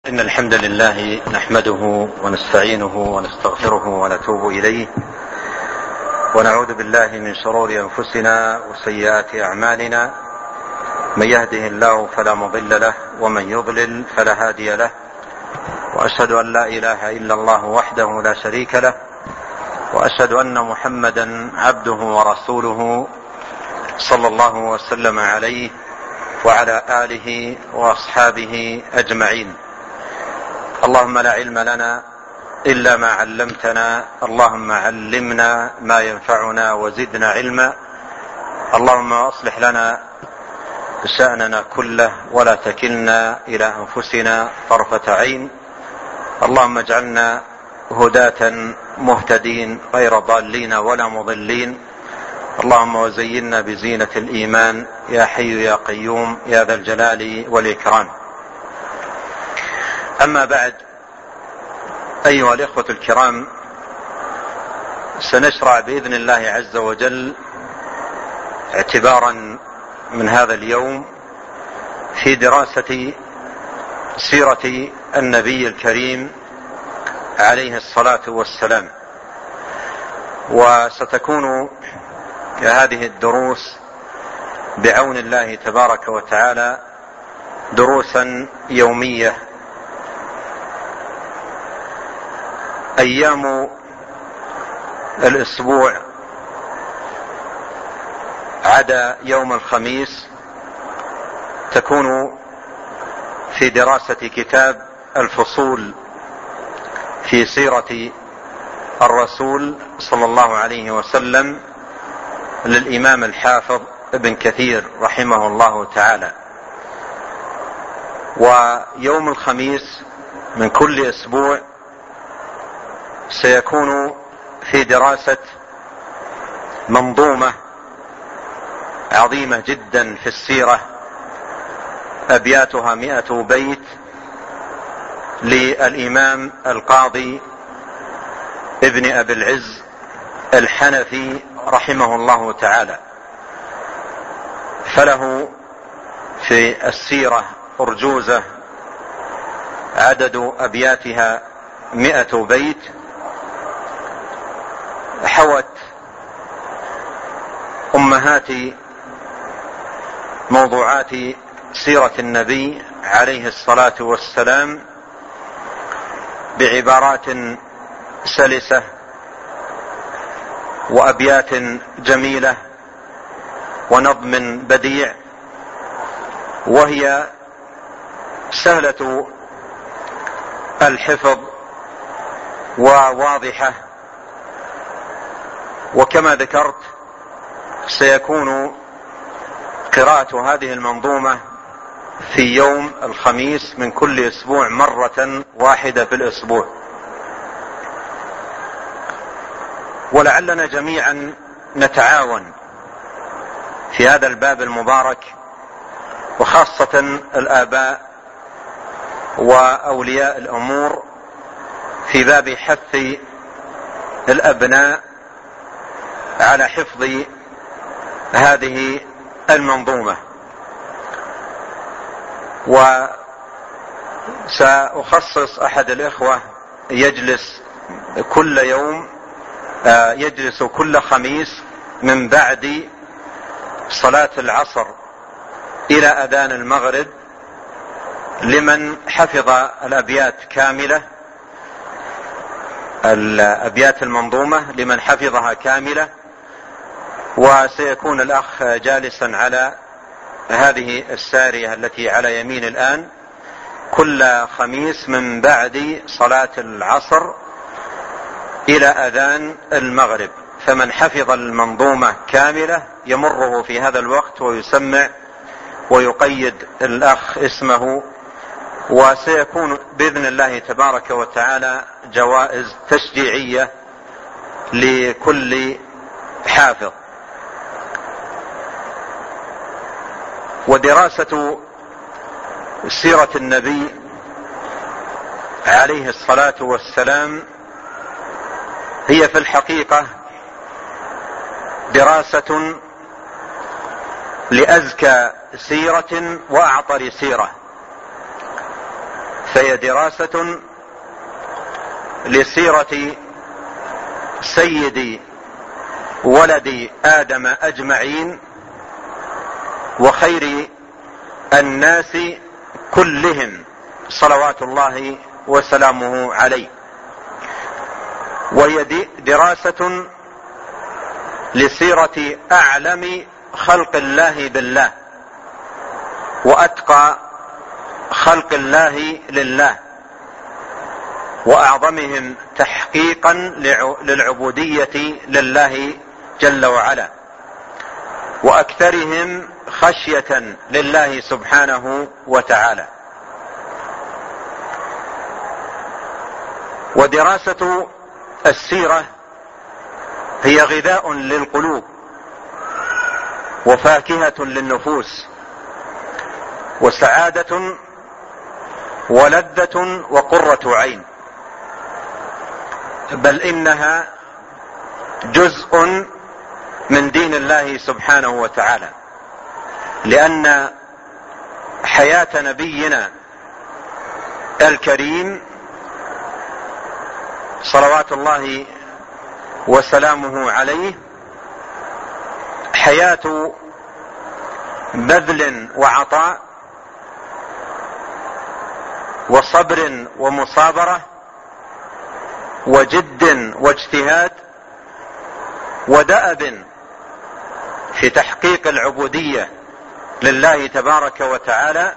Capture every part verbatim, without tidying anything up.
إن الحمد لله نحمده ونستعينه ونستغفره ونتوب إليه، ونعوذ بالله من شرور أنفسنا وسيئات أعمالنا. من يهده الله فلا مضل له، ومن يضلل فلا هادي له. وأشهد أن لا إله إلا الله وحده لا شريك له، وأشهد أن محمدا عبده ورسوله صلى الله وسلم عليه وعلى آله وأصحابه أجمعين. اللهم لا علم لنا إلا ما علمتنا، اللهم علمنا ما ينفعنا وزدنا علما. اللهم أصلح لنا شأننا كله ولا تكلنا إلى أنفسنا طرفة عين. اللهم اجعلنا هداة مهتدين غير ضالين ولا مضلين. اللهم وزينا بزينة الإيمان يا حي يا قيوم يا ذا الجلال والإكرام. أما بعد، أيها الإخوة الكرام، سنشرع بإذن الله عز وجل اعتبارا من هذا اليوم في دراسة سيرة النبي الكريم عليه الصلاة والسلام. وستكون هذه الدروس بعون الله تبارك وتعالى دروسا يومية. أيام الأسبوع عدا يوم الخميس تكون في دراسة كتاب الفصول في سيرة الرسول صلى الله عليه وسلم للإمام الحافظ ابن كثير رحمه الله تعالى. ويوم الخميس من كل أسبوع سيكون في دراسة منظومة عظيمة جدا في السيرة، أبياتها مئة بيت، للإمام القاضي ابن أبي العز الحنفي رحمه الله تعالى. فله في السيرة أرجوزة عدد أبياتها مئة بيت، حوت أمهات موضوعات سيرة النبي عليه الصلاة والسلام بعبارات سلسة وأبيات جميلة ونظم بديع، وهي سهلة الحفظ وواضحة. وكما ذكرت سيكون قراءة هذه المنظومة في يوم الخميس من كل أسبوع مرة واحدة في الأسبوع. ولعلنا جميعا نتعاون في هذا الباب المبارك، وخاصة الآباء وأولياء الأمور، في باب حث الأبناء على حفظ هذه المنظومة. وسأخصص أحد الإخوة يجلس كل يوم يجلس كل خميس من بعد صلاة العصر إلى أذان المغرب لمن حفظ الأبيات كاملة، الأبيات المنظومة لمن حفظها كاملة. وسيكون الأخ جالسا على هذه السارية التي على يمين الآن كل خميس من بعد صلاة العصر إلى أذان المغرب. فمن حفظ المنظومة كاملة يمره في هذا الوقت ويسمع ويقيد الأخ اسمه. وسيكون بإذن الله تبارك وتعالى جوائز تشجيعية لكل حافظ. ودراسة سيرة النبي عليه الصلاة والسلام هي في الحقيقة دراسة لأزكى سيرة وأعطر سيرة، فهي دراسة لسيرة سيد ولد آدم أجمعين وخير الناس كلهم صلوات الله وسلامه عليه. وهي دراسة لسيرة أعلم خلق الله بالله وأتقى خلق الله لله وأعظمهم تحقيقا للعبودية لله جل وعلا وأكثرهم خشية لله سبحانه وتعالى. ودراسة السيرة هي غذاء للقلوب وفاكهة للنفوس وسعادة ولذة وقرة عين، بل إنها جزء من دين الله سبحانه وتعالى، لأن حياة نبينا الكريم صلوات الله وسلامه عليه حياة بذل وعطاء وصبر ومصابرة وجد واجتهاد ودأب في تحقيق العبودية لله تبارك وتعالى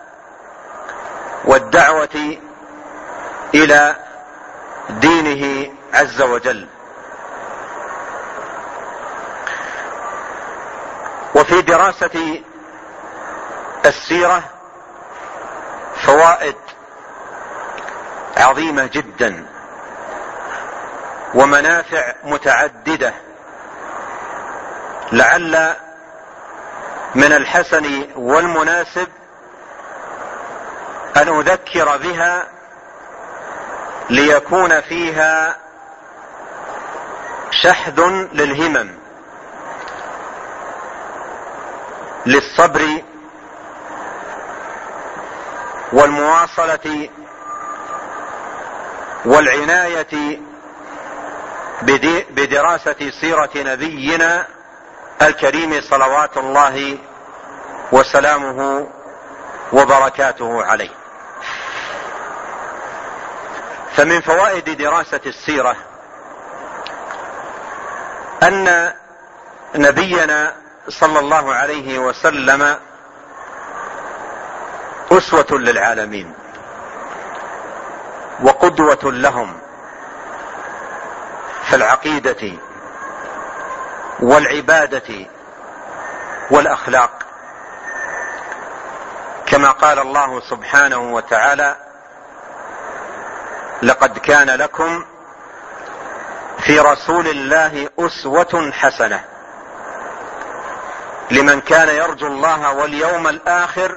والدعوة إلى دينه عز وجل. وفي دراسة السيرة فوائد عظيمة جدا ومنافع متعددة، لعل من الحسن والمناسب أن أذكر بها ليكون فيها شحذ للهمم للصبر والمواصلة والعناية بدراسة سيرة نبينا الكريم صلوات الله وسلامه وبركاته عليه. فمن فوائد دراسة السيرة أن نبينا صلى الله عليه وسلم أسوة للعالمين وقدوة لهم في العقيدة والعبادة والأخلاق، كما قال الله سبحانه وتعالى: لقد كان لكم في رسول الله أسوة حسنة لمن كان يرجو الله واليوم الآخر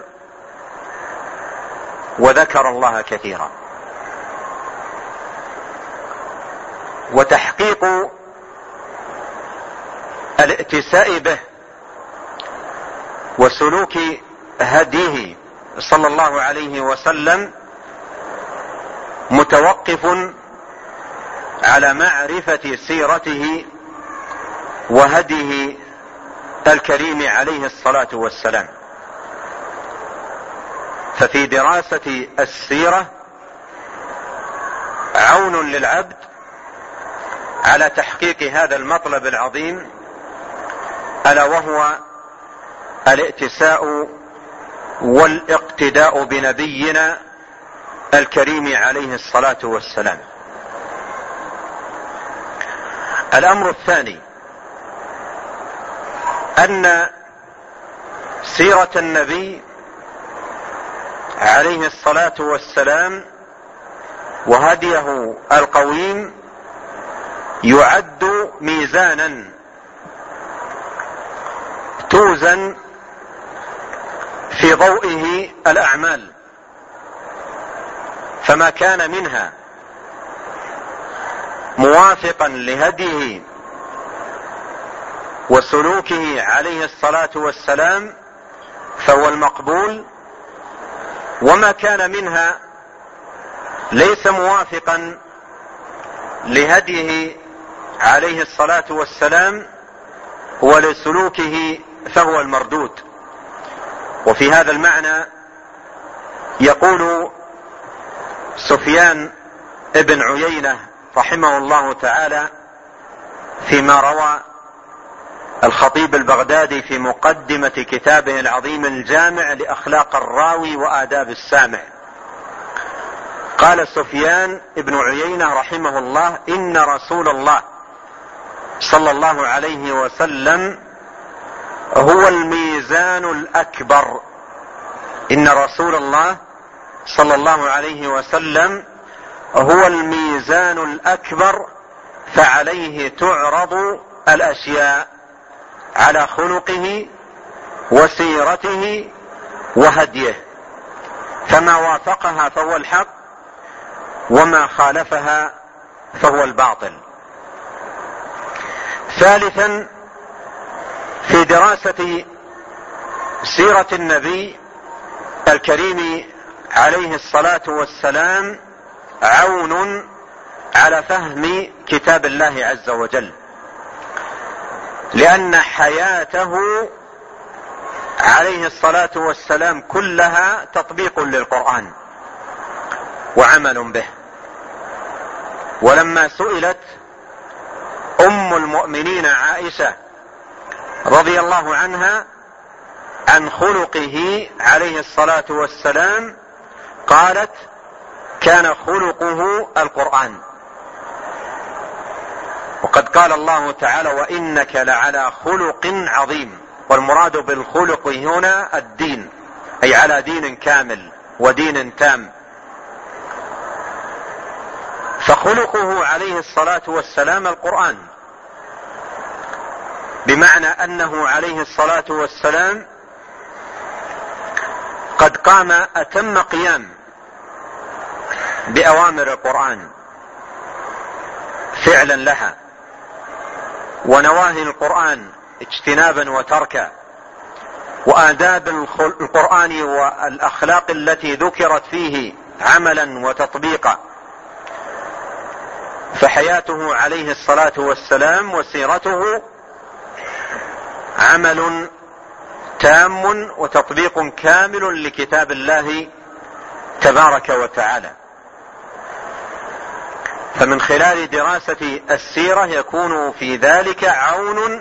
وذكر الله كثيرا. وتحقيق الائتساء به وسلوك هديه صلى الله عليه وسلم متوقف على معرفة سيرته وهديه الكريم عليه الصلاة والسلام. ففي دراسة السيرة عون للعبد على تحقيق هذا المطلب العظيم، ألا وهو الائتساء والاقتداء بنبينا الكريم عليه الصلاة والسلام. الأمر الثاني أن سيرة النبي عليه الصلاة والسلام وهديه القويم يعد ميزانا توزن في ضوئه الأعمال، فما كان منها موافقا لهديه وسلوكه عليه الصلاة والسلام فهو المقبول، وما كان منها ليس موافقا لهديه عليه الصلاة والسلام ولسلوكه فهو المردود. وفي هذا المعنى يقول سفيان ابن عيينة رحمه الله تعالى فيما روى الخطيب البغدادي في مقدمة كتابه العظيم الجامع لأخلاق الراوي وآداب السامع، قال سفيان ابن عيينة رحمه الله: إن رسول الله صلى الله عليه وسلم هو الميزان الأكبر. إن رسول الله صلى الله عليه وسلم هو الميزان الأكبر، فعليه تعرض الأشياء على خلقه وسيرته وهديه، فما وافقها فهو الحق، وما خالفها فهو الباطل. ثالثا، في دراسة سيرة النبي الكريم عليه الصلاة والسلام عون على فهم كتاب الله عز وجل، لأن حياته عليه الصلاة والسلام كلها تطبيق للقرآن وعمل به. ولما سئلت أم المؤمنين عائشة رضي الله عنها عن خلقه عليه الصلاة والسلام قالت: كان خلقه القرآن. وقد قال الله تعالى: وإنك لعلى خلق عظيم. والمراد بالخلق هنا الدين، أي على دين كامل ودين تام. فخلقه عليه الصلاة والسلام القرآن، بمعنى أنه عليه الصلاة والسلام قد قام أتم قيام بأوامر القرآن فعلا لها، ونواهي القرآن اجتنابا وتركا، وآداب القرآن والأخلاق التي ذكرت فيه عملا وتطبيقا. فحياته عليه الصلاة والسلام وسيرته عمل تام وتطبيق كامل لكتاب الله تبارك وتعالى. فمن خلال دراسة السيرة يكون في ذلك عون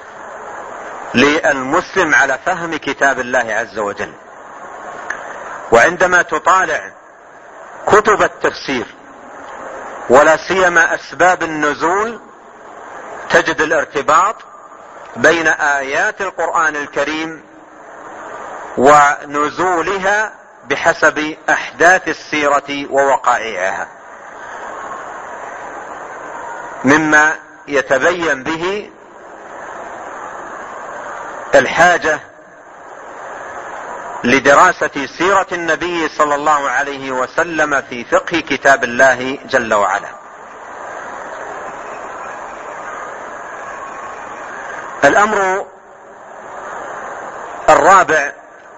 للمسلم على فهم كتاب الله عز وجل. وعندما تطالع كتب التفسير ولا سيما أسباب النزول تجد الارتباط بين آيات القرآن الكريم ونزولها بحسب أحداث السيرة ووقائعها، مما يتبين به الحاجة لدراسة سيرة النبي صلى الله عليه وسلم في فقه كتاب الله جل وعلا. الأمر الرابع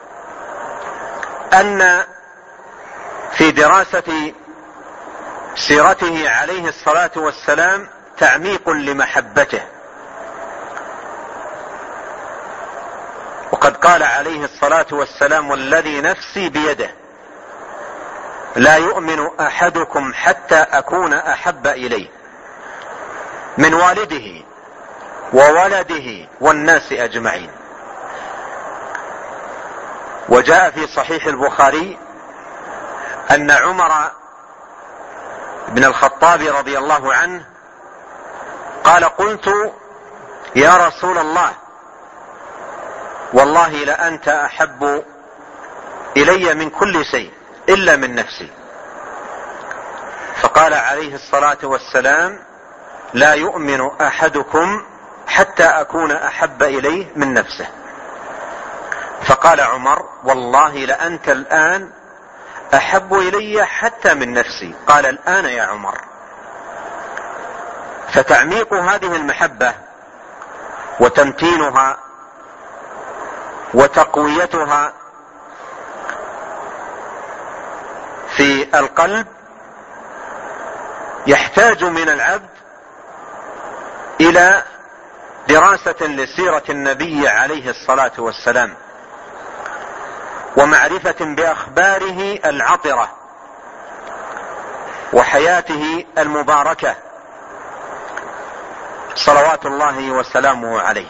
أن في دراسة سيرته عليه الصلاة والسلام تعميق لمحبته. وقد قال عليه الصلاة والسلام: والذي نفسي بيده لا يؤمن أحدكم حتى أكون أحب إليه من والده وولده والناس أجمعين. وجاء في صحيح البخاري أن عمر بن الخطاب رضي الله عنه قال: قلت يا رسول الله والله لأنت أحب إلي من كل شيء إلا من نفسي. فقال عليه الصلاة والسلام: لا يؤمن أحدكم حتى أكون أحب إليه من نفسه. فقال عمر: والله لأنت الآن أحب إلي حتى من نفسي. قال: الآن يا عمر. فتعميق هذه المحبة وتمتينها وتقويتها في القلب يحتاج من العبد إلى دراسة لسيرة النبي عليه الصلاة والسلام، ومعرفة بأخباره العطرة وحياته المباركة صلوات الله وسلامه عليه.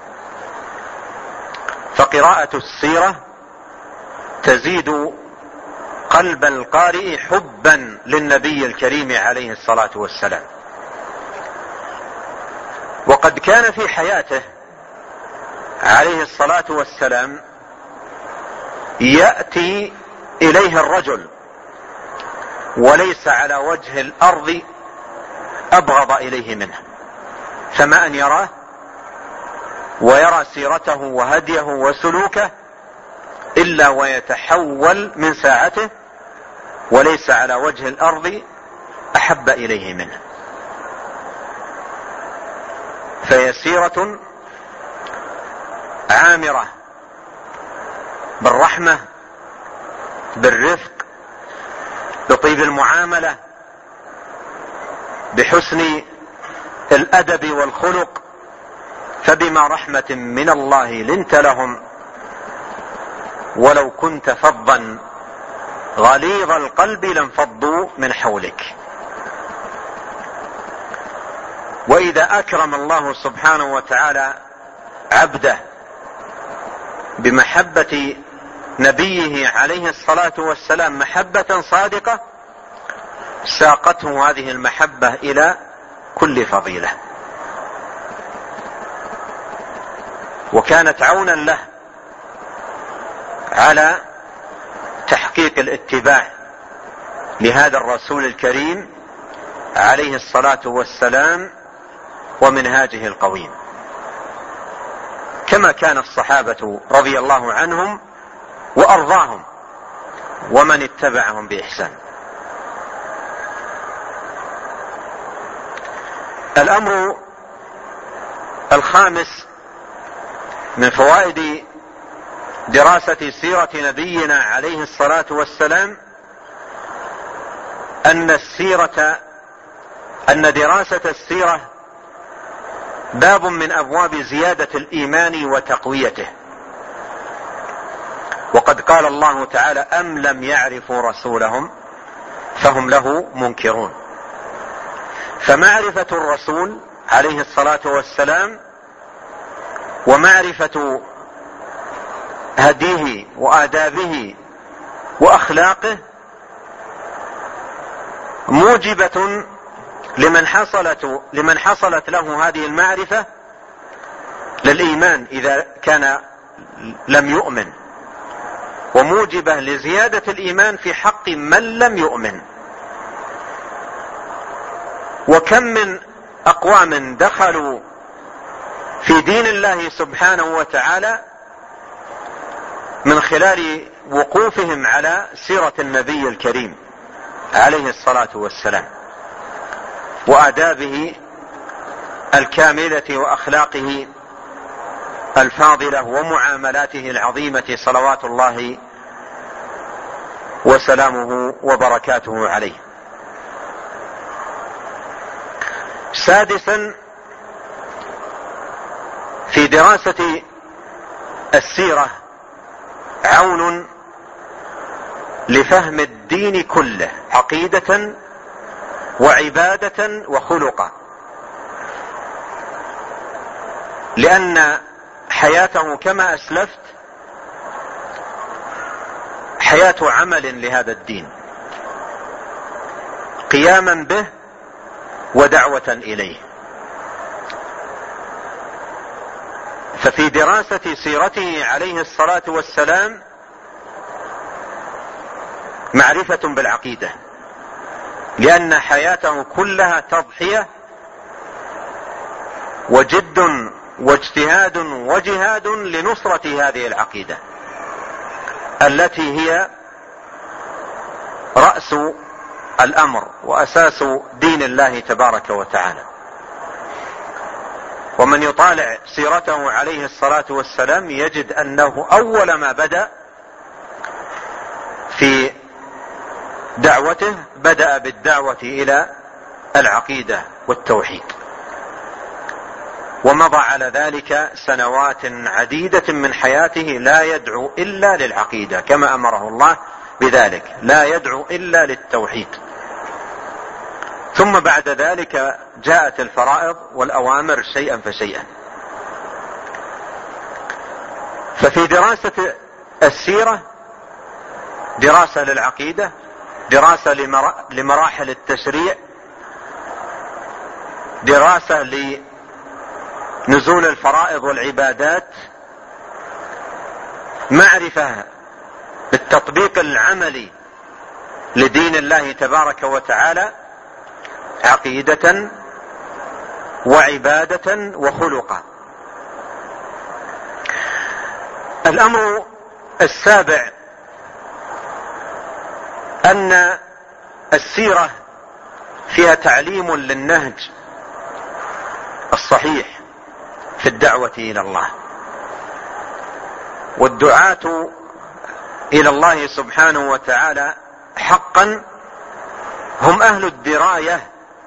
فقراءة السيرة تزيد قلب القارئ حبا للنبي الكريم عليه الصلاة والسلام. وقد كان في حياته عليه الصلاة والسلام يأتي إليه الرجل وليس على وجه الأرض أبغض إليه منه، فما أن يراه ويرى سيرته وهديه وسلوكه إلا ويتحول من ساعته، وليس على وجه الأرض أحب إليه منه. فهي سيرة عامرة بالرحمة، بالرفق، بطيب المعاملة، بحسن الأدب والخلق. فبما رحمة من الله لنت لهم ولو كنت فظا غليظ القلب لانفضوا من حولك. وإذا أكرم الله سبحانه وتعالى عبده بمحبة نبيه عليه الصلاة والسلام محبة صادقة، ساقته هذه المحبة إلى كل فضيلة، وكانت عونا له على تحقيق الاتباع لهذا الرسول الكريم عليه الصلاة والسلام ومنهاجه القويم، كما كان الصحابة رضي الله عنهم وأرضاهم ومن اتبعهم بإحسان. الأمر الخامس من فوائد دراسة سيرة نبينا عليه الصلاة والسلام أن السيرة أن دراسة السيرة باب من أبواب زيادة الإيمان وتقويته. وقد قال الله تعالى: أم لم يعرفوا رسولهم فهم له منكرون. فمعرفة الرسول عليه الصلاة والسلام ومعرفة هديه وآدابه وأخلاقه موجبة لمن حصلت لمن حصلت له هذه المعرفة للإيمان إذا كان لم يؤمن، وموجبة لزيادة الإيمان في حق من لم يؤمن. وكم من أقوام دخلوا في دين الله سبحانه وتعالى من خلال وقوفهم على سيرة النبي الكريم عليه الصلاة والسلام وآدابه الكاملة وأخلاقه الفاضلة ومعاملاته العظيمة صلوات الله وسلامه وبركاته عليه. سادسا، في دراسة السيرة عون لفهم الدين كله عقيدة وعبادة وخلقا، لأن حياته كما أسلفت حياة عمل لهذا الدين، قياما به ودعوة إليه. ففي دراسة سيرته عليه الصلاة والسلام معرفة بالعقيدة، لأن حياته كلها تضحية وجد واجتهاد وجهاد لنصرة هذه العقيدة التي هي رأس الأمر وأساس دين الله تبارك وتعالى. ومن يطالع سيرته عليه الصلاة والسلام يجد أنه أول ما بدأ في دعوته بدأ بالدعوة إلى العقيدة والتوحيد، ومضى على ذلك سنوات عديدة من حياته لا يدعو إلا للعقيدة كما أمره الله بذلك، لا يدعو إلا للتوحيد. ثم بعد ذلك جاءت الفرائض والأوامر شيئا فشيئا. ففي دراسة السيرة دراسة للعقيدة، دراسة لمراحل التشريع، دراسة لنزول الفرائض والعبادات، معرفة بالتطبيق العملي لدين الله تبارك وتعالى، عقيدة وعبادة وخلقا. الأمر السابع أن السيرة فيها تعليم للنهج الصحيح في الدعوة إلى الله، والدعاة إلى الله سبحانه وتعالى حقا هم أهل الدراية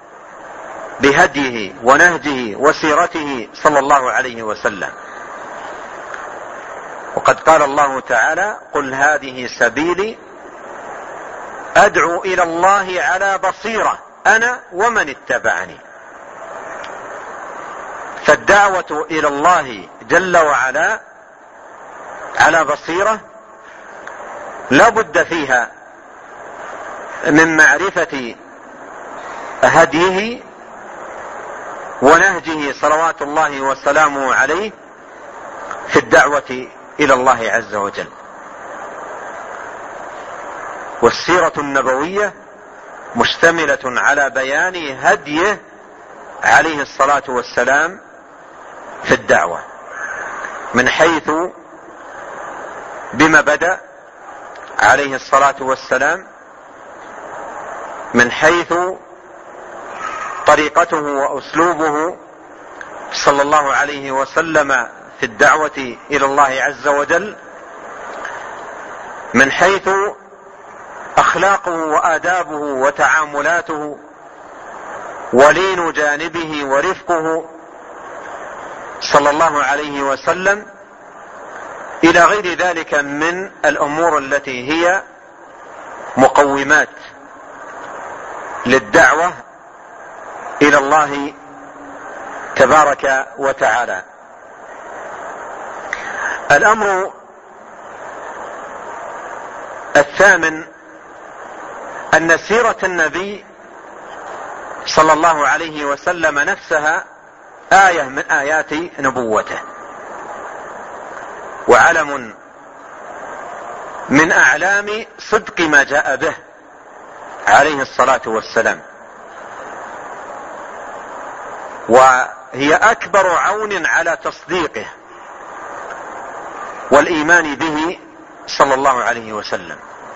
بهديه ونهجه وسيرته صلى الله عليه وسلم. وقد قال الله تعالى: قل هذه سبيلي أدعو إلى الله على بصيرة أنا ومن اتبعني. فالدعوة إلى الله جل وعلا على بصيرة لا بد فيها من معرفة هديه ونهجه صلوات الله وسلامه عليه في الدعوة إلى الله عز وجل. والسيرة النبوية مشتملة على بيان هديه عليه الصلاة والسلام في الدعوة، من حيث بما بدأ عليه الصلاة والسلام، من حيث طريقته وأسلوبه صلى الله عليه وسلم في الدعوة إلى الله عز وجل، من حيث أخلاقه وآدابه وتعاملاته ولين جانبه ورفقه صلى الله عليه وسلم، إلى غير ذلك من الأمور التي هي مقومات للدعوة إلى الله تبارك وتعالى. الأمر الثامن أن سيرة النبي صلى الله عليه وسلم نفسها آية من آيات نبوته، وعلم من أعلام صدق ما جاء به عليه الصلاة والسلام، وهي أكبر عون على تصديقه والإيمان به صلى الله عليه وسلم.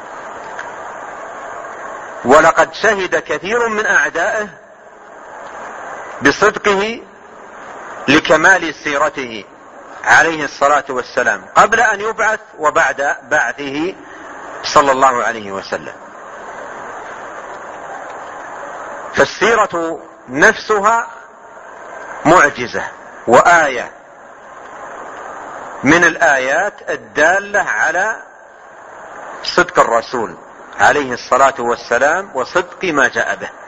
ولقد شهد كثير من أعدائه بصدقه لكمال سيرته عليه الصلاة والسلام قبل أن يبعث وبعد بعثه صلى الله عليه وسلم. فالسيرة نفسها معجزة وآية من الآيات الدالة على صدق الرسول عليه الصلاة والسلام وصدق ما جاء به.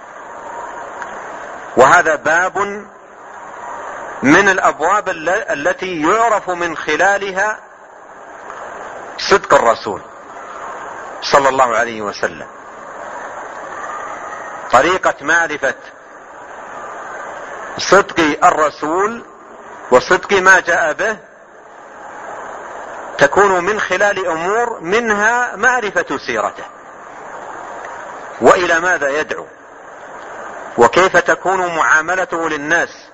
وهذا باب من الأبواب التي يعرف من خلالها صدق الرسول صلى الله عليه وسلم. طريقة معرفة صدق الرسول وصدق ما جاء به تكون من خلال أمور، منها معرفة سيرته وإلى ماذا يدعو، وكيف تكون معاملته للناس،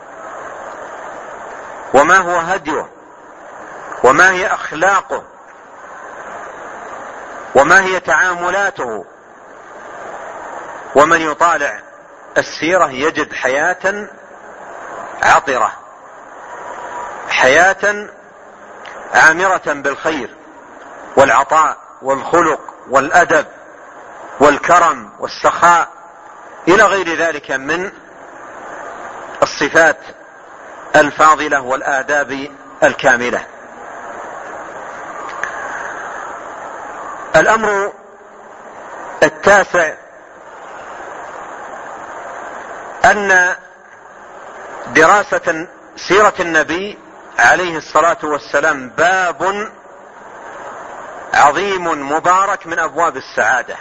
وما هو هديه، وما هي أخلاقه، وما هي تعاملاته. ومن يطالع السيرة يجد حياة عطرة، حياة عامرة بالخير والعطاء والخلق والأدب والكرم والسخاء إلى غير ذلك من الصفات الفاضلة والآداب الكاملة. الأمر التاسع أن دراسة سيرة النبي عليه الصلاة والسلام باب عظيم مبارك من أبواب السعادة،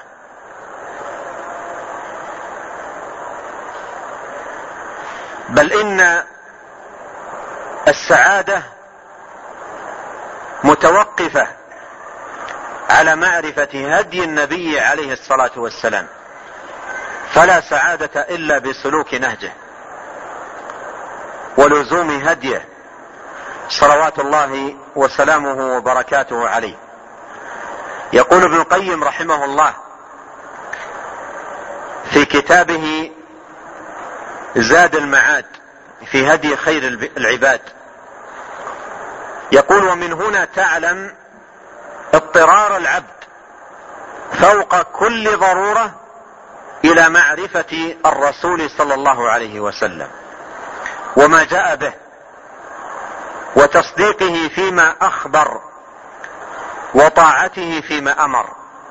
بل إن السعادة متوقفة على معرفة هدي النبي عليه الصلاة والسلام، فلا سعادة إلا بسلوك نهجه ولزوم هديه صلوات الله وسلامه وبركاته عليه. يقول ابن القيم رحمه الله في كتابه زاد المعاد في هدي خير العباد، يقول: ومن هنا تعلم اضطرار العبد فوق كل ضرورة إلى معرفة الرسول صلى الله عليه وسلم وما جاء به، وتصديقه فيما أخبر، وطاعته فيما أمر،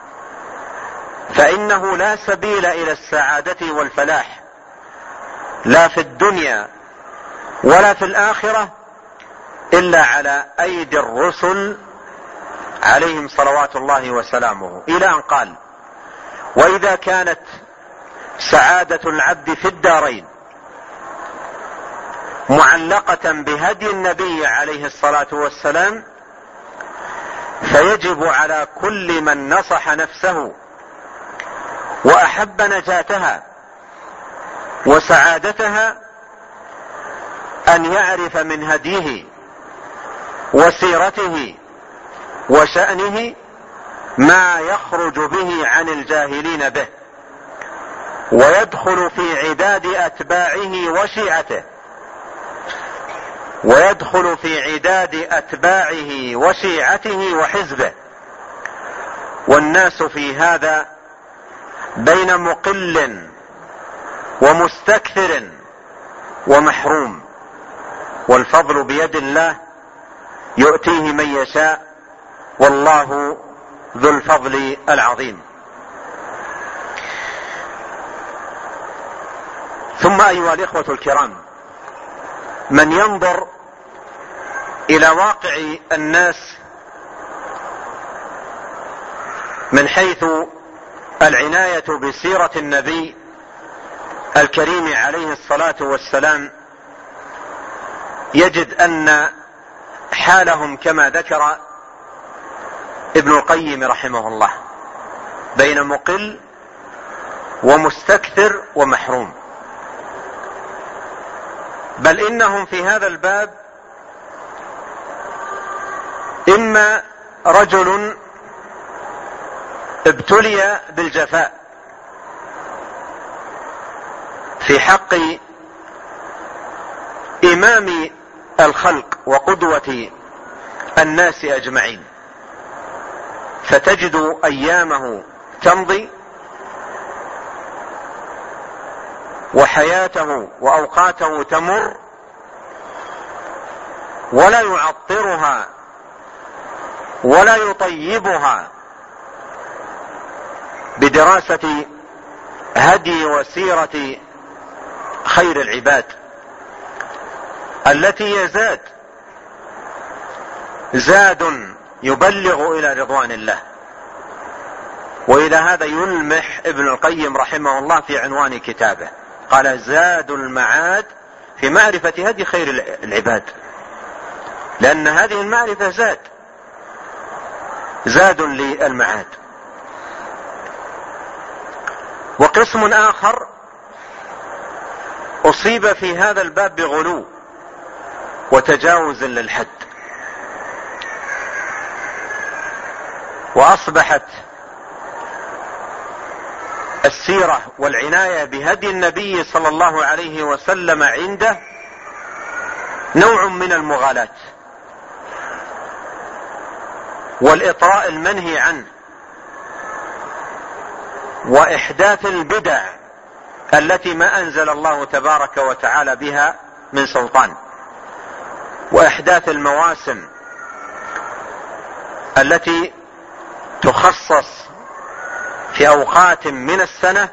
فإنه لا سبيل إلى السعادة والفلاح لا في الدنيا ولا في الآخرة إلا على أيدي الرسل عليهم صلوات الله وسلامه، إلى أن قال: وإذا كانت سعادة العبد في الدارين معلقة بهدي النبي عليه الصلاة والسلام، فيجب على كل من نصح نفسه وأحب نجاتها وسعادتها أن يعرف من هديه وسيرته وشأنه ما يخرج به عن الجاهلين به، ويدخل في عداد أتباعه وشيعته ويدخل في عداد أتباعه وشيعته وحزبه، والناس في هذا بين مقل ومستكثر ومحروم، والفضل بيد الله يؤتيه من يشاء، والله ذو الفضل العظيم. ثم أيها الإخوة الكرام، من ينظر إلى واقع الناس من حيث العناية بسيرة النبي الكريم عليه الصلاة والسلام يجد أن حالهم كما ذكر ابن القيم رحمه الله بين مقل ومستكثر ومحروم، بل إنهم في هذا الباب إما رجل ابتلي بالجفاء في حق إمام الخلق وقدوة الناس أجمعين، فتجد أيامه تمضي وحياته وأوقاته تمر ولا يعطرها ولا يطيبها بدراسة هدي وسيرة خير العباد التي يزاد زاد يبلغ إلى رضوان الله. وإلى هذا يلمح ابن القيم رحمه الله في عنوان كتابه، قال: زاد المعاد في معرفة هدي خير العباد، لأن هذه المعرفة زاد زاد للمعاد. وقسم آخر أصيب في هذا الباب بغلو وتجاوز للحد، وأصبحت السيرة والعناية بهدي النبي صلى الله عليه وسلم عنده نوع من المغالاة والإطراء المنهي عنه وإحداث البدع التي ما أنزل الله تبارك وتعالى بها من سلطان، وإحداث المواسم التي تخصص في أوقات من السنة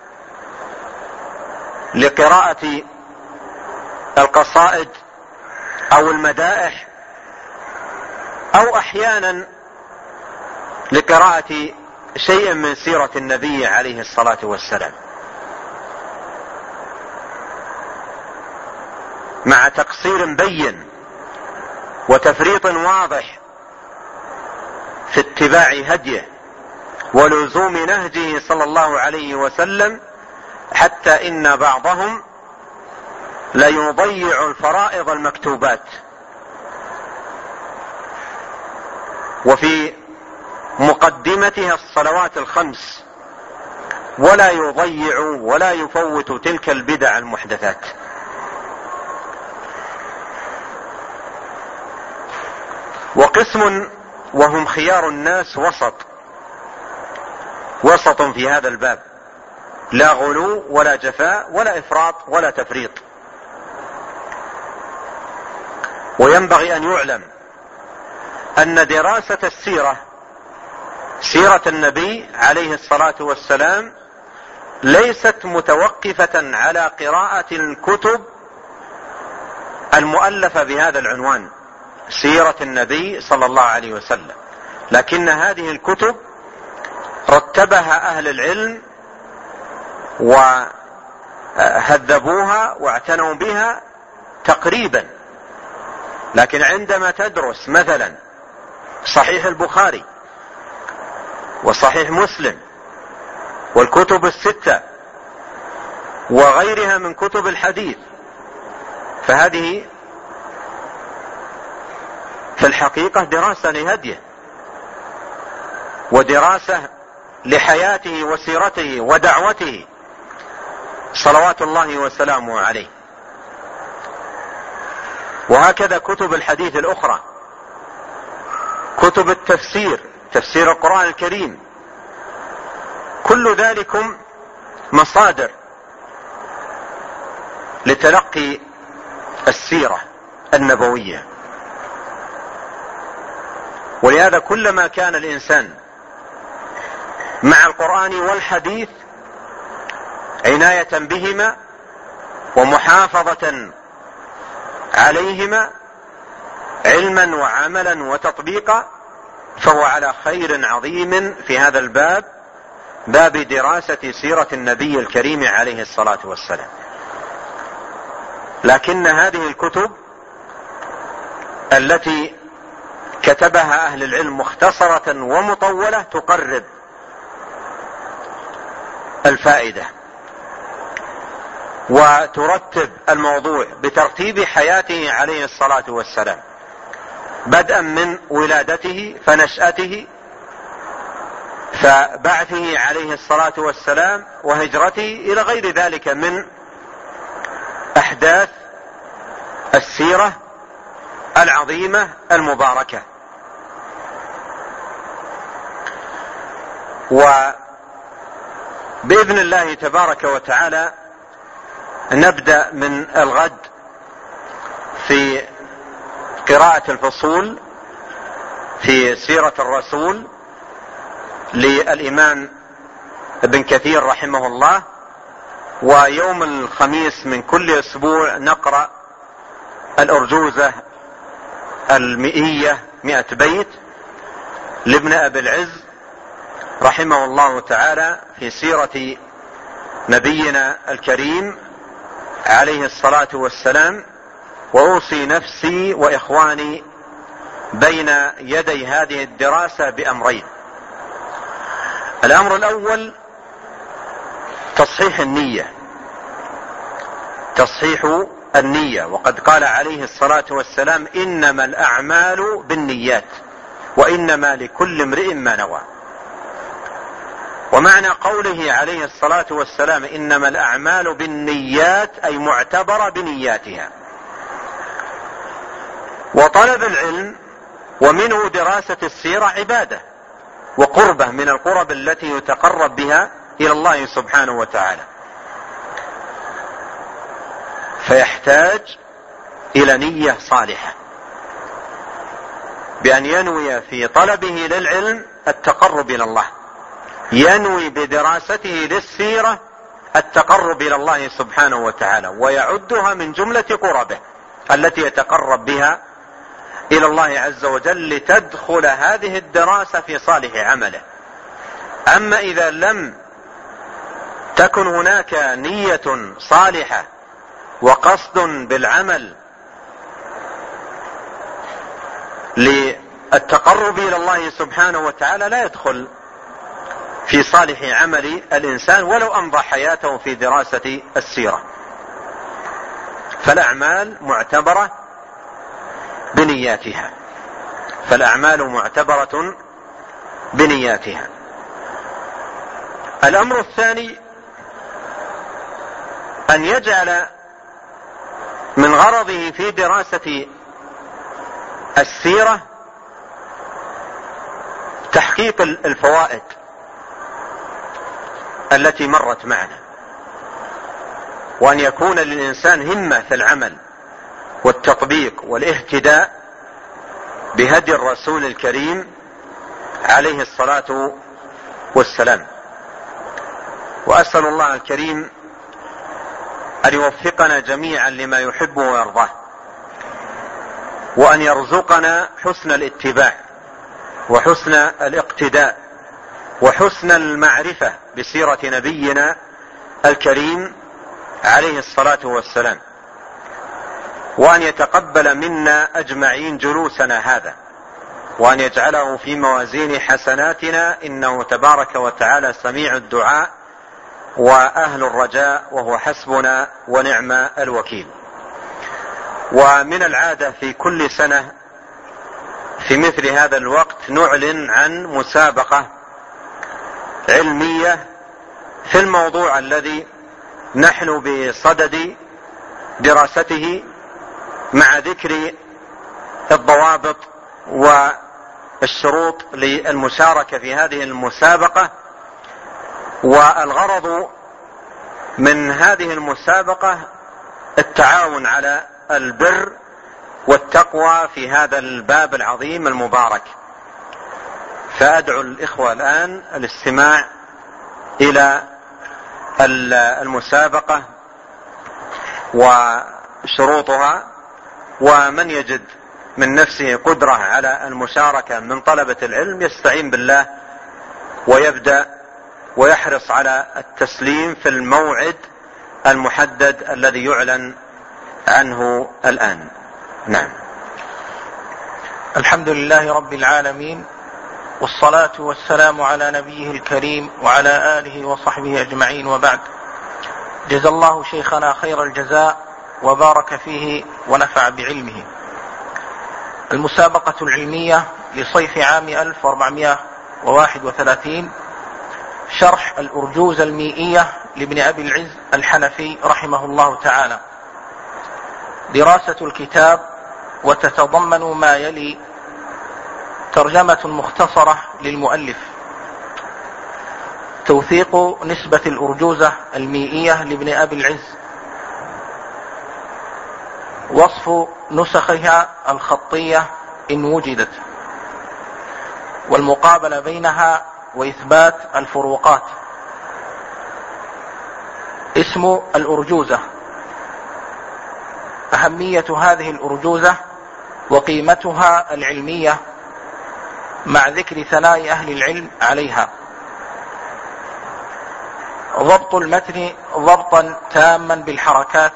لقراءة القصائد أو المدائح، أو أحيانا لقراءة شيء من سيرة النبي عليه الصلاة والسلام، مع تقصير بين وتفريط واضح في اتباع هديه ولزوم نهجه صلى الله عليه وسلم، حتى إن بعضهم ليضيع الفرائض المكتوبات، وفي مقدمتها الصلوات الخمس، ولا يضيع ولا يفوت تلك البدع المحدثات. وقسم وهم خيار الناس وسط وسط في هذا الباب، لا غلو ولا جفاء ولا إفراط ولا تفريط. وينبغي أن يعلم أن دراسة السيرة، سيرة النبي عليه الصلاة والسلام، ليست متوقفة على قراءة الكتب المؤلفة بهذا العنوان، سيرة النبي صلى الله عليه وسلم، لكن هذه الكتب رتبها أهل العلم وهذبوها واعتنوا بها تقريبا. لكن عندما تدرس مثلا صحيح البخاري وصحيح مسلم والكتب الستة وغيرها من كتب الحديث، فهذه في الحقيقة دراسة لهديه ودراسة لحياته وسيرته ودعوته صلوات الله وسلامه عليه. وهكذا كتب الحديث الأخرى، كتب التفسير، تفسير القرآن الكريم، كل ذلكم مصادر لتلقي السيرة النبوية. ولهذا كلما كان الإنسان مع القرآن والحديث عناية بهما ومحافظة عليهما علما وعملا وتطبيقا، فهو على خير عظيم في هذا الباب، باب دراسة سيرة النبي الكريم عليه الصلاة والسلام. لكن هذه الكتب التي كتبها أهل العلم مختصرة ومطولة تقرب الفائدة وترتب الموضوع بترتيب حياته عليه الصلاة والسلام، بدءا من ولادته فنشأته فبعثه عليه الصلاة والسلام وهجرته إلى غير ذلك من أحداث السيرة العظيمة المباركة. وبإذن الله تبارك وتعالى نبدأ من الغد في قراءة الفصول في سيرة الرسول للإمام ابن كثير رحمه الله. ويوم الخميس من كل أسبوع نقرأ الأرجوزة المئية مئة بيت لابن أبي العز رحمه الله تعالى في سيرة نبينا الكريم عليه الصلاة والسلام. وأوصي نفسي وإخواني بين يدي هذه الدراسة بأمرين. الأمر الأول تصحيح النية، تصحيح النية. وقد قال عليه الصلاة والسلام إنما الأعمال بالنيات وإنما لكل امرئ ما نوى. ومعنى قوله عليه الصلاة والسلام إنما الأعمال بالنيات أي معتبرة بنياتها. وطلب العلم ومنه دراسة السيرة عبادة وقربة من القرب التي يتقرب بها إلى الله سبحانه وتعالى. فيحتاج إلى نية صالحة، بأن ينوي في طلبه للعلم التقرب إلى الله، ينوي بدراسته للسيرة التقرب إلى الله سبحانه وتعالى، ويعدها من جملة قربه التي يتقرب بها إلى الله عز وجل، لتدخل هذه الدراسة في صالح عمله. أما إذا لم تكن هناك نية صالحة وقصد بالعمل للتقرب إلى الله سبحانه وتعالى، لا يدخل في صالح عمل الإنسان ولو أمضى حياته في دراسة السيرة. فالأعمال معتبرة بنياتها، فالأعمال معتبرة بنياتها. الأمر الثاني أن يجعل من غرضه في دراسة السيرة تحقيق الفوائد التي مرت معنا، وأن يكون للإنسان همة في العمل والتطبيق والاهتداء بهدي الرسول الكريم عليه الصلاة والسلام. وأسأل الله الكريم أن يوفقنا جميعا لما يحب ويرضاه، وأن يرزقنا حسن الاتباع وحسن الاقتداء وحسن المعرفة بسيرة نبينا الكريم عليه الصلاة والسلام، وأن يتقبل منا أجمعين جلوسنا هذا، وأن يجعله في موازين حسناتنا، إنه تبارك وتعالى سميع الدعاء وأهل الرجاء، وهو حسبنا ونعم الوكيل. ومن العادة في كل سنة في مثل هذا الوقت نعلن عن مسابقة علمية في الموضوع الذي نحن بصدد دراسته، مع ذكر الضوابط والشروط للمشاركة في هذه المسابقة. والغرض من هذه المسابقة التعاون على البر والتقوى في هذا الباب العظيم المبارك. فأدعو الإخوة الآن الاستماع إلى المسابقة وشروطها، ومن يجد من نفسه قدرة على المشاركة من طلبة العلم يستعين بالله ويبدأ ويحرص على التسليم في الموعد المحدد الذي يعلن عنه الآن. نعم. الحمد لله رب العالمين، والصلاة والسلام على نبيه الكريم وعلى آله وصحبه أجمعين، وبعد. جزا الله شيخنا خير الجزاء وبارك فيه ونفع بعلمه. المسابقة العلمية لصيف عام ألف وأربعمائة وواحد وثلاثين، شرح الأرجوزة الميئية لابن أبي العز الحنفي رحمه الله تعالى. دراسة الكتاب، وتتضمن ما يلي: ترجمة مختصرة للمؤلف، توثيق نسبة الأرجوزة الميئية لابن أبي العز، وصف نسخها الخطية إن وجدت، والمقابلة بينها، وإثبات الفروقات. اسم الأرجوزة، أهمية هذه الأرجوزة وقيمتها العلمية، مع ذكر ثناء أهل العلم عليها. ضبط المتن ضبطا تاما بالحركات.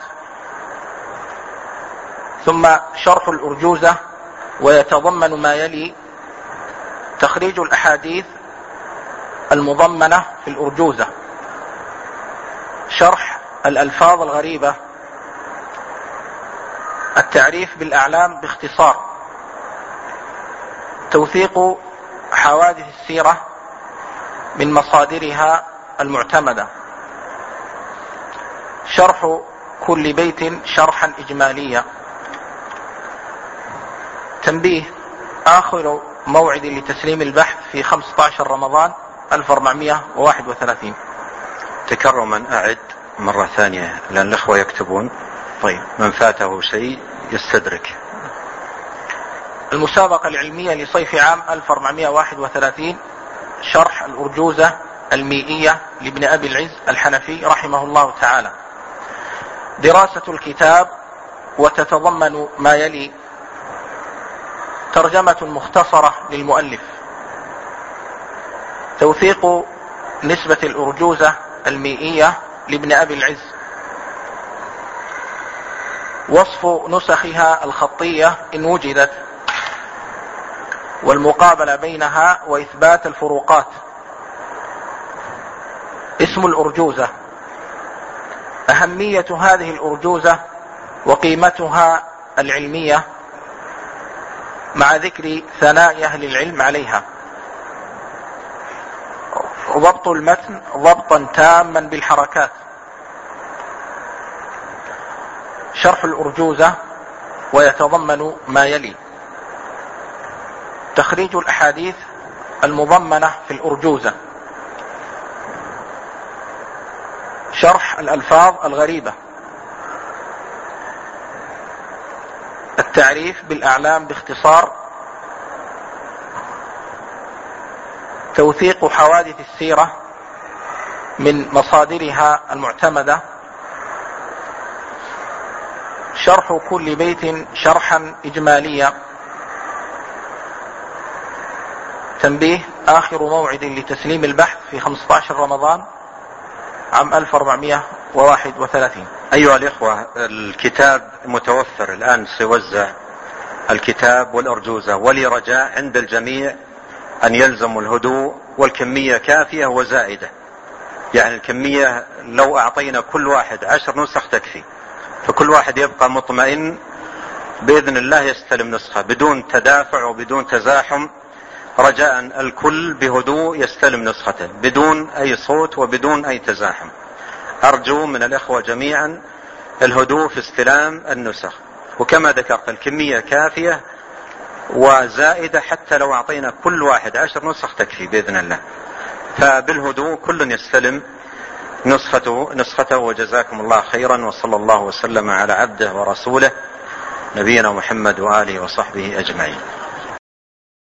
ثم شرح الأرجوزة، ويتضمن ما يلي: تخريج الأحاديث المضمنة في الأرجوزة، شرح الألفاظ الغريبة، التعريف بالأعلام باختصار، توثيق حوادث السيرة من مصادرها المعتمدة، شرح كل بيت شرحا إجماليا. تنبيه: آخر موعد لتسليم البحث في خمسة عشر رمضان ألف وأربعمائة وواحد وثلاثين. تكرما أعد مرة ثانية لأن الأخوة يكتبون. طيب، من فاته شيء يستدرك. المسابقة العلمية لصيف عام ألف وأربعمائة وواحد وثلاثين، شرح الأرجوزة الميئية لابن أبي العز الحنفي رحمه الله تعالى. دراسة الكتاب، وتتضمن ما يلي: ترجمة مختصرة للمؤلف، توثيق نسبة الأرجوزة الميئية لابن أبي العز، وصف نسخها الخطية إن وجدت، والمقابلة بينها وإثبات الفروقات. اسم الأرجوزة، أهمية هذه الأرجوزة وقيمتها العلمية مع ذكر ثناء أهل العلم عليها. ضبط المتن ضبطا تاما بالحركات. شرح الأرجوزة، ويتضمن ما يلي: تخريج الأحاديث المضمنة في الأرجوزة، شرح الألفاظ الغريبة، التعريف بالأعلام باختصار، توثيق حوادث السيرة من مصادرها المعتمدة، شرح كل بيت شرحا إجماليا. تنبيه: آخر موعد لتسليم البحث في خمسة عشر رمضان عام ألف وأربعمائة وواحد وثلاثين. أيها الإخوة، الكتاب متوفر الآن، سيوزع الكتاب والأرجوزة، ولي رجاء عند الجميع أن يلزموا الهدوء، والكمية كافية وزائدة. يعني الكمية لو أعطينا كل واحد عشر نسخ تكفي، فكل واحد يبقى مطمئن بإذن الله يستلم نسخة بدون تدافع وبدون تزاحم، رجاء الكل بهدوء يستلم نسخته بدون أي صوت وبدون أي تزاحم. أرجو من الإخوة جميعا الهدوء في استلام النسخ، وكما ذكرت الكمية كافية وزائدة، حتى لو أعطينا كل واحد عشر نسخ تكفي بإذن الله. فبالهدوء كل يستلم نسخته نسخته وجزاكم الله خيرا، وصلى الله وسلم على عبده ورسوله نبينا محمد وآله وصحبه أجمعين.